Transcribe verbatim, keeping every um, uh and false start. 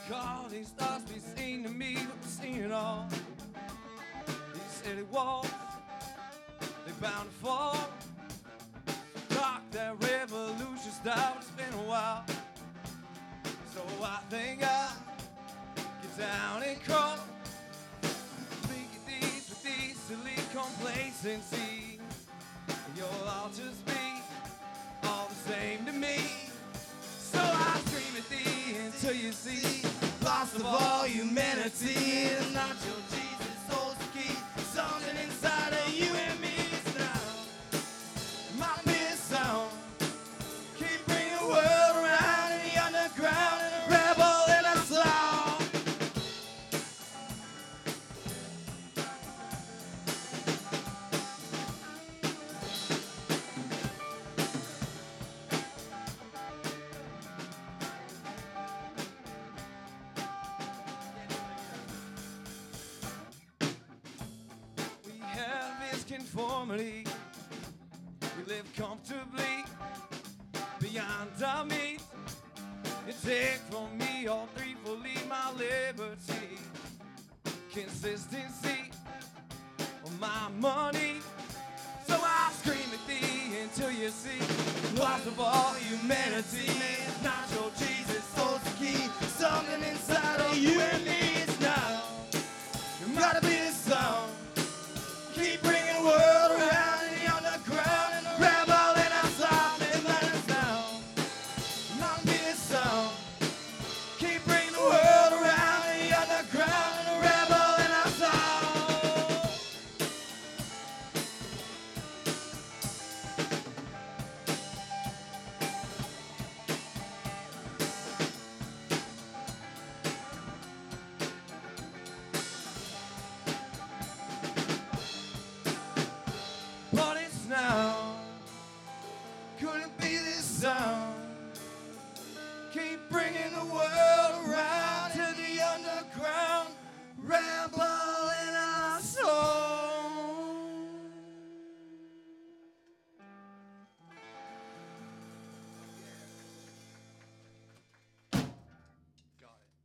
All these stars be seen to me, but we've seen it all. These city walls, they bound to fall. Talk that revolution style, it's been a while. So I think I'll get down and crawl. Think of these with these silly complacency. You'll all just be all the same to me. So I scream at thee until you see lost of all humanity is not your Jesus, holds the key. Something inside of you and me is now my peace sound. Keep bringing the world around in the underground and a rebel in a song. Conformity, we live comfortably beyond our means. You take from me all three, fully my liberty, consistency of my money. So I scream at thee until you see lost of all humanity. It's not your Jesus, holds the key. Something inside of you and me.